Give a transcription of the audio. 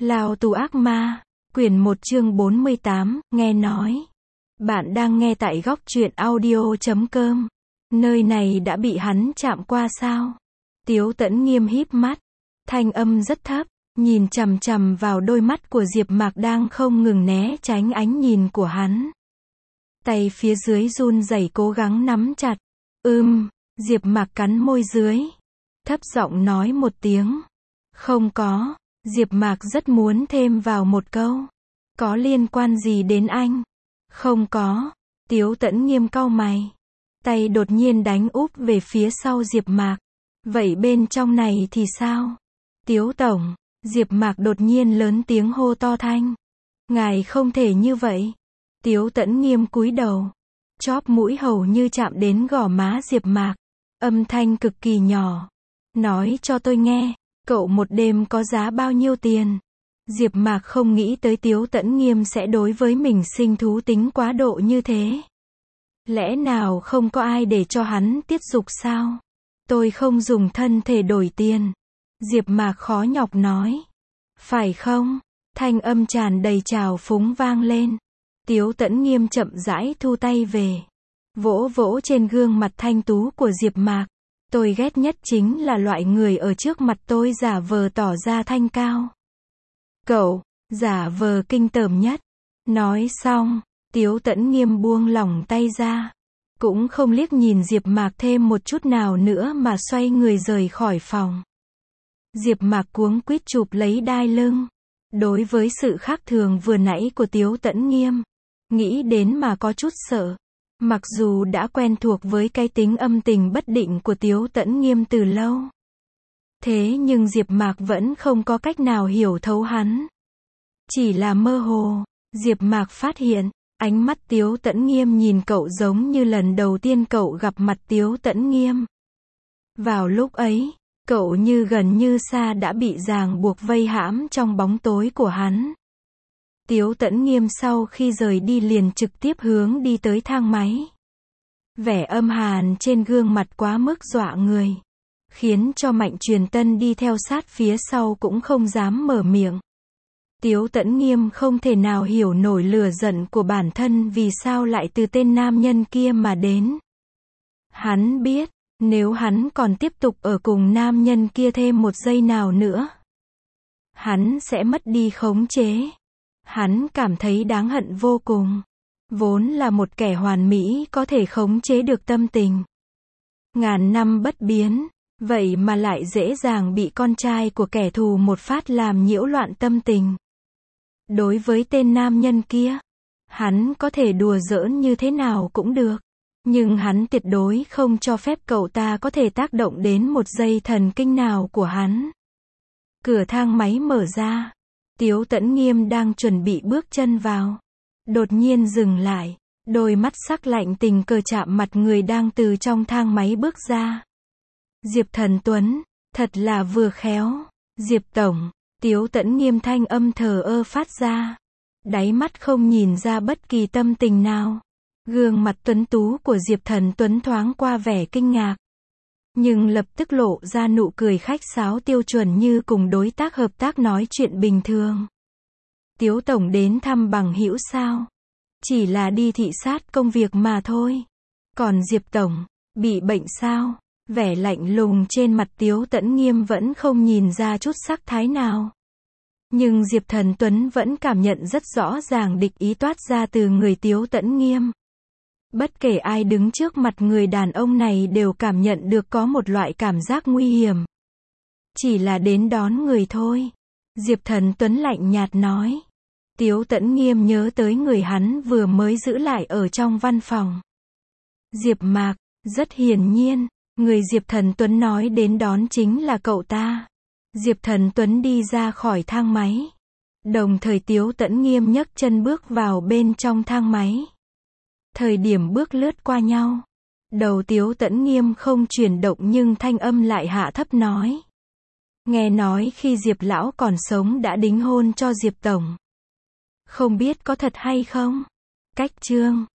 Lao tù ác ma, quyển 1 chương 48, nghe nói. Bạn đang nghe tại góc truyện audio.com. Nơi này đã bị hắn chạm qua sao? Tiếu Tẫn Nghiêm híp mắt. Thanh âm rất thấp, nhìn chằm chằm vào đôi mắt của Diệp Mạc đang không ngừng né tránh ánh nhìn của hắn. Tay phía dưới run rẩy cố gắng nắm chặt. Diệp Mạc cắn môi dưới. Thấp giọng nói một tiếng. Không có. Diệp Mạc rất muốn thêm vào một câu. Có liên quan gì đến anh? Không có. Tiếu Tẫn Nghiêm cau mày. Tay đột nhiên đánh úp về phía sau Diệp Mạc. Vậy bên trong này thì sao? Tiếu tổng. Diệp Mạc đột nhiên lớn tiếng hô to thanh. Ngài không thể như vậy. Tiếu Tẫn Nghiêm cúi đầu. Chóp mũi hầu như chạm đến gò má Diệp Mạc. Âm thanh cực kỳ nhỏ. Nói cho tôi nghe. Cậu một đêm có giá bao nhiêu tiền? Diệp Mạc không nghĩ tới Tiếu Tẫn Nghiêm sẽ đối với mình sinh thú tính quá độ như thế. Lẽ nào không có ai để cho hắn tiết dục sao? Tôi không dùng thân thể đổi tiền. Diệp Mạc khó nhọc nói. Phải không? Thanh âm tràn đầy trào phúng vang lên. Tiếu Tẫn Nghiêm chậm rãi thu tay về. Vỗ vỗ trên gương mặt thanh tú của Diệp Mạc. Tôi ghét nhất chính là loại người ở trước mặt tôi giả vờ tỏ ra thanh cao. Cậu, giả vờ kinh tởm nhất. Nói xong, Tiếu Tẫn Nghiêm buông lỏng tay ra. Cũng không liếc nhìn Diệp Mạc thêm một chút nào nữa mà xoay người rời khỏi phòng. Diệp Mạc cuống quýt chụp lấy đai lưng. Đối với sự khác thường vừa nãy của Tiếu Tẫn Nghiêm, nghĩ đến mà có chút sợ. Mặc dù đã quen thuộc với cái tính âm tình bất định của Tiếu Tẫn Nghiêm từ lâu. Thế nhưng Diệp Mạc vẫn không có cách nào hiểu thấu hắn. Chỉ là mơ hồ, Diệp Mạc phát hiện, ánh mắt Tiếu Tẫn Nghiêm nhìn cậu giống như lần đầu tiên cậu gặp mặt Tiếu Tẫn Nghiêm. Vào lúc ấy, cậu như gần như xa đã bị ràng buộc vây hãm trong bóng tối của hắn. Tiếu Tẫn Nghiêm sau khi rời đi liền trực tiếp hướng đi tới thang máy. Vẻ âm hàn trên gương mặt quá mức dọa người, khiến cho Mạnh Truyền Tân đi theo sát phía sau cũng không dám mở miệng. Tiếu Tẫn Nghiêm không thể nào hiểu nổi lửa giận của bản thân vì sao lại từ tên nam nhân kia mà đến. Hắn biết, nếu hắn còn tiếp tục ở cùng nam nhân kia thêm một giây nào nữa, hắn sẽ mất đi khống chế. Hắn cảm thấy đáng hận vô cùng. Vốn là một kẻ hoàn mỹ có thể khống chế được tâm tình. Ngàn năm bất biến, vậy mà lại dễ dàng bị con trai của kẻ thù một phát làm nhiễu loạn tâm tình. Đối với tên nam nhân kia, hắn có thể đùa giỡn như thế nào cũng được. Nhưng hắn tuyệt đối không cho phép cậu ta có thể tác động đến một dây thần kinh nào của hắn. Cửa thang máy mở ra. Tiếu Tẫn Nghiêm đang chuẩn bị bước chân vào. Đột nhiên dừng lại. Đôi mắt sắc lạnh tình cờ chạm mặt người đang từ trong thang máy bước ra. Diệp Thần Tuấn, thật là vừa khéo. Diệp Tổng, Tiếu Tẫn Nghiêm thanh âm thờ ơ phát ra. Đáy mắt không nhìn ra bất kỳ tâm tình nào. Gương mặt tuấn tú của Diệp Thần Tuấn thoáng qua vẻ kinh ngạc. Nhưng lập tức lộ ra nụ cười khách sáo tiêu chuẩn như cùng đối tác hợp tác nói chuyện bình thường. Tiếu Tổng đến thăm bằng hữu sao? Chỉ là đi thị sát công việc mà thôi. Còn Diệp Tổng, bị bệnh sao? Vẻ lạnh lùng trên mặt Tiếu Tẫn Nghiêm vẫn không nhìn ra chút sắc thái nào. Nhưng Diệp Thần Tuấn vẫn cảm nhận rất rõ ràng địch ý toát ra từ người Tiếu Tẫn Nghiêm. Bất kể ai đứng trước mặt người đàn ông này đều cảm nhận được có một loại cảm giác nguy hiểm. Chỉ là đến đón người thôi. Diệp Thần Tuấn lạnh nhạt nói. Tiếu Tẫn Nghiêm nhớ tới người hắn vừa mới giữ lại ở trong văn phòng. Diệp Mạc, rất hiển nhiên, người Diệp Thần Tuấn nói đến đón chính là cậu ta. Diệp Thần Tuấn đi ra khỏi thang máy. Đồng thời Tiếu Tẫn Nghiêm nhấc chân bước vào bên trong thang máy. Thời điểm bước lướt qua nhau, đầu Tiếu Tẫn Nghiêm không chuyển động nhưng thanh âm lại hạ thấp nói. Nghe nói khi Diệp Lão còn sống đã đính hôn cho Diệp Tổng. Không biết có thật hay không? Cách chương